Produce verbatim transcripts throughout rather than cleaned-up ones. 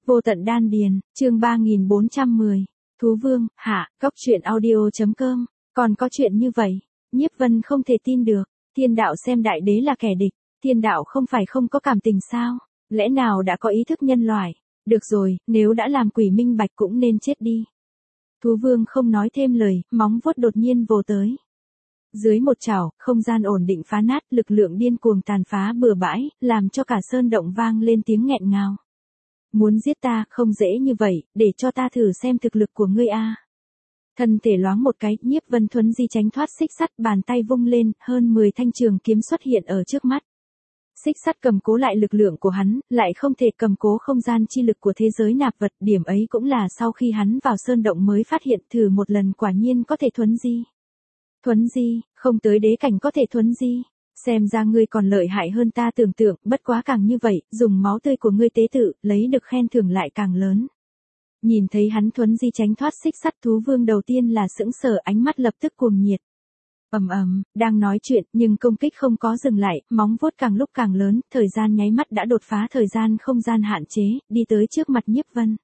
Vô tận đan điền, chương ba nghìn bốn trăm mười. Thú vương, hạ, cóc truyện audio.com. Còn có chuyện như vậy, Nhiếp Vân không thể tin được. Thiên đạo xem đại đế là kẻ địch, thiên đạo không phải không có cảm tình sao? Lẽ nào đã có ý thức nhân loại? Được rồi, nếu đã làm quỷ minh bạch cũng nên chết đi. Thú vương không nói thêm lời, móng vuốt đột nhiên vồ tới. Dưới một chảo, không gian ổn định phá nát, lực lượng điên cuồng tàn phá bừa bãi, làm cho cả sơn động vang lên tiếng nghẹn ngào. Muốn giết ta, không dễ như vậy, để cho ta thử xem thực lực của ngươi a. Thân thể loáng một cái, Nhiếp Vân thuấn di tránh thoát xích sắt, bàn tay vung lên, hơn mười thanh trường kiếm xuất hiện ở trước mắt. Xích sắt cầm cố lại lực lượng của hắn, lại không thể cầm cố không gian chi lực của thế giới nạp vật, điểm ấy cũng là sau khi hắn vào sơn động mới phát hiện, thử một lần quả nhiên có thể thuấn di. Thuấn di, không tới đế cảnh có thể thuấn di. Xem ra ngươi còn lợi hại hơn ta tưởng tượng, bất quá càng như vậy, dùng máu tươi của ngươi tế tự, lấy được khen thưởng lại càng lớn. Nhìn thấy hắn thuấn di tránh thoát xích sắt, thú vương đầu tiên là sững sờ, ánh mắt lập tức cuồng nhiệt. Ầm ầm, đang nói chuyện, nhưng công kích không có dừng lại, móng vuốt càng lúc càng lớn, thời gian nháy mắt đã đột phá thời gian không gian hạn chế, đi tới trước mặt Nhiếp Vân.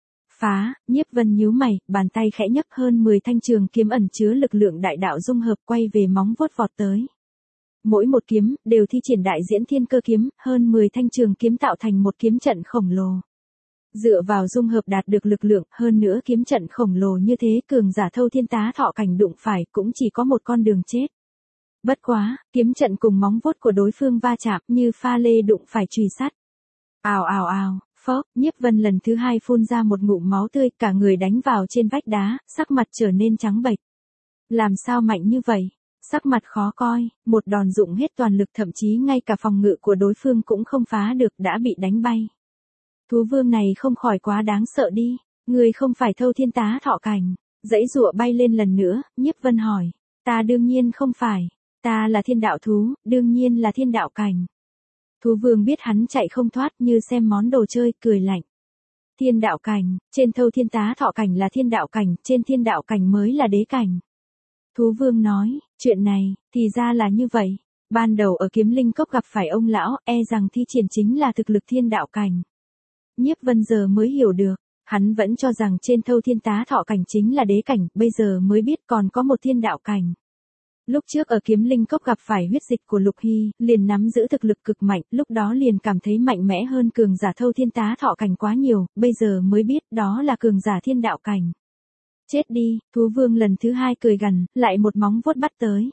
Phá, Nhiếp Vân nhíu mày, bàn tay khẽ nhấc, hơn mười thanh trường kiếm ẩn chứa lực lượng đại đạo dung hợp quay về móng vuốt vọt tới. Mỗi một kiếm, đều thi triển đại diễn thiên cơ kiếm, hơn mười thanh trường kiếm tạo thành một kiếm trận khổng lồ. Dựa vào dung hợp đạt được lực lượng, hơn nữa kiếm trận khổng lồ như thế, cường giả thâu thiên tá thọ cảnh đụng phải cũng chỉ có một con đường chết. Bất quá, kiếm trận cùng móng vuốt của đối phương va chạm như pha lê đụng phải chùy sắt. Ào ào ào, phốc, Nhiếp Vân lần thứ hai phun ra một ngụm máu tươi, cả người đánh vào trên vách đá, sắc mặt trở nên trắng bệch. Làm sao mạnh như vậy? Sắc mặt khó coi, một đòn dụng hết toàn lực, thậm chí ngay cả phòng ngự của đối phương cũng không phá được, đã bị đánh bay. Thú vương này không khỏi quá đáng sợ đi, người không phải thâu thiên tá thọ cảnh. Dãy dụa bay lên lần nữa, Nhiếp Vân hỏi, ta đương nhiên không phải, ta là thiên đạo thú, đương nhiên là thiên đạo cảnh. Thú vương biết hắn chạy không thoát, như xem món đồ chơi, cười lạnh. Thiên đạo cảnh, trên thâu thiên tá thọ cảnh là thiên đạo cảnh, trên thiên đạo cảnh mới là đế cảnh. Thú vương nói, chuyện này, thì ra là như vậy. Ban đầu ở kiếm linh cốc gặp phải ông lão, e rằng thi triển chính là thực lực thiên đạo cảnh. Nhiếp Vân giờ mới hiểu được, hắn vẫn cho rằng trên thâu thiên tá thọ cảnh chính là đế cảnh, bây giờ mới biết còn có một thiên đạo cảnh. Lúc trước ở kiếm linh cốc gặp phải huyết dịch của Lục Hy, liền nắm giữ thực lực cực mạnh, lúc đó liền cảm thấy mạnh mẽ hơn cường giả thâu thiên tá thọ cảnh quá nhiều, bây giờ mới biết đó là cường giả thiên đạo cảnh. Chết đi, thú vương lần thứ hai cười gằn, lại một móng vuốt bắt tới.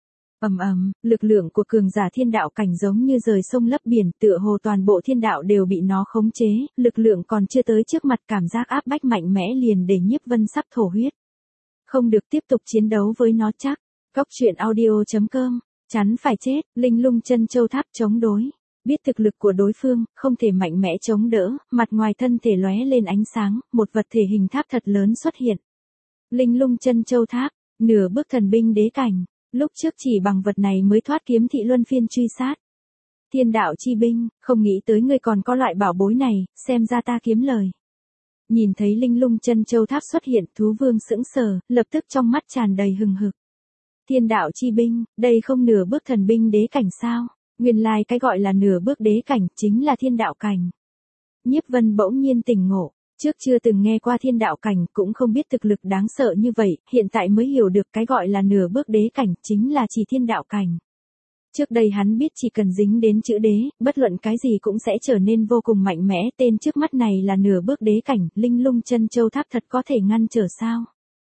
Ầm ầm, lực lượng của cường giả thiên đạo cảnh giống như rời sông lấp biển, tựa hồ toàn bộ thiên đạo đều bị nó khống chế, lực lượng còn chưa tới trước mặt, cảm giác áp bách mạnh mẽ liền để Nhiếp Vân sắp thổ huyết. Không được tiếp tục chiến đấu với nó chắc. Cóc truyện audio.com, chắn phải chết, linh lung chân châu tháp chống đối. Biết thực lực của đối phương, không thể mạnh mẽ chống đỡ, mặt ngoài thân thể lóe lên ánh sáng, một vật thể hình tháp thật lớn xuất hiện. Linh lung chân châu tháp, nửa bước thần binh đế cảnh, lúc trước chỉ bằng vật này mới thoát kiếm thị luân phiên truy sát. Thiên đạo chi binh, không nghĩ tới ngươi còn có loại bảo bối này, xem ra ta kiếm lời. Nhìn thấy linh lung chân châu tháp xuất hiện, thú vương sững sờ, lập tức trong mắt tràn đầy hừng hực. Thiên đạo chi binh, đây không nửa bước thần binh đế cảnh sao? Nguyên lai cái gọi là nửa bước đế cảnh, chính là thiên đạo cảnh. Nhiếp Vân bỗng nhiên tỉnh ngộ. Trước chưa từng nghe qua thiên đạo cảnh, cũng không biết thực lực đáng sợ như vậy, hiện tại mới hiểu được cái gọi là nửa bước đế cảnh, chính là chỉ thiên đạo cảnh. Trước đây hắn biết chỉ cần dính đến chữ đế, bất luận cái gì cũng sẽ trở nên vô cùng mạnh mẽ, tên trước mắt này là nửa bước đế cảnh, linh lung chân châu tháp thật có thể ngăn trở sao?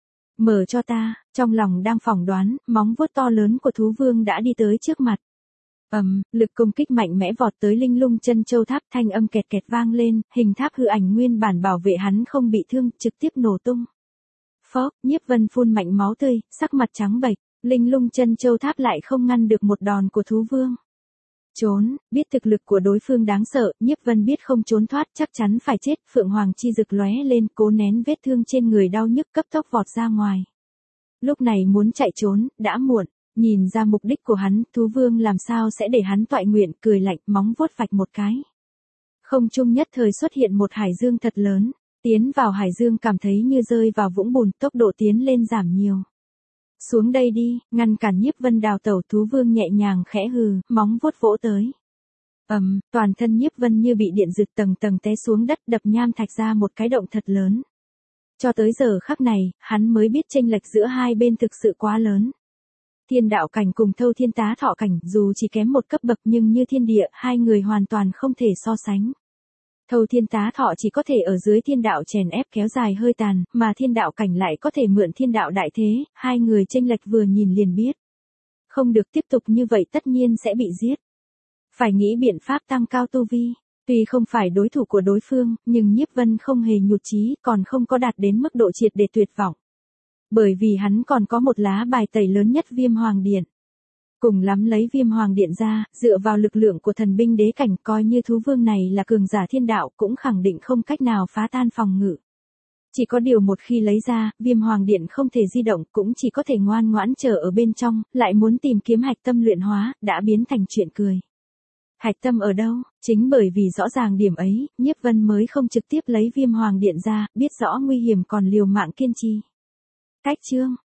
Mở cho ta, trong lòng đang phỏng đoán, móng vuốt to lớn của thú vương đã đi tới trước mặt. Ầm, um, lực công kích mạnh mẽ vọt tới linh lung chân châu tháp, thanh âm kẹt kẹt vang lên, hình tháp hư ảnh nguyên bản bảo vệ hắn không bị thương, trực tiếp nổ tung. Phốc, Nhiếp Vân phun mạnh máu tươi, sắc mặt trắng bệch, linh lung chân châu tháp lại không ngăn được một đòn của thú vương. Trốn, biết thực lực của đối phương đáng sợ, Nhiếp Vân biết không trốn thoát chắc chắn phải chết, phượng hoàng chi rực lóe lên, cố nén vết thương trên người đau nhức, cấp tốc vọt ra ngoài. Lúc này muốn chạy trốn, đã muộn. Nhìn ra mục đích của hắn, thú vương làm sao sẽ để hắn toại nguyện, cười lạnh, móng vuốt vạch một cái. Không trung nhất thời xuất hiện một hải dương thật lớn, tiến vào hải dương cảm thấy như rơi vào vũng bùn, tốc độ tiến lên giảm nhiều. Xuống đây đi, ngăn cản Nhiếp Vân đào tẩu, thú vương nhẹ nhàng khẽ hừ, móng vuốt vỗ tới. Ầm, toàn thân Nhiếp Vân như bị điện giật tầng tầng té xuống đất, đập nham thạch ra một cái động thật lớn. Cho tới giờ khắc này, hắn mới biết chênh lệch giữa hai bên thực sự quá lớn. Thiên đạo cảnh cùng Thâu Thiên Tá Thọ cảnh dù chỉ kém một cấp bậc nhưng như thiên địa, hai người hoàn toàn không thể so sánh. Thâu Thiên Tá Thọ chỉ có thể ở dưới thiên đạo chèn ép kéo dài hơi tàn, mà thiên đạo cảnh lại có thể mượn thiên đạo đại thế, hai người chênh lệch vừa nhìn liền biết. Không được tiếp tục như vậy tất nhiên sẽ bị giết. Phải nghĩ biện pháp tăng cao tu vi. Tuy không phải đối thủ của đối phương, nhưng Nhiếp Vân không hề nhụt chí, còn không có đạt đến mức độ triệt để tuyệt vọng. Bởi vì hắn còn có một lá bài tẩy lớn nhất Viêm Hoàng Điện. Cùng lắm lấy Viêm Hoàng Điện ra, dựa vào lực lượng của thần binh đế cảnh, coi như thú vương này là cường giả thiên đạo cũng khẳng định không cách nào phá tan phòng ngự. Chỉ có điều một khi lấy ra, Viêm Hoàng Điện không thể di động, cũng chỉ có thể ngoan ngoãn chờ ở bên trong, lại muốn tìm kiếm hạch tâm luyện hóa, đã biến thành chuyện cười. Hạch tâm ở đâu? Chính bởi vì rõ ràng điểm ấy, Nhiếp Vân mới không trực tiếp lấy Viêm Hoàng Điện ra, biết rõ nguy hiểm còn liều mạng kiên trì. Cách chương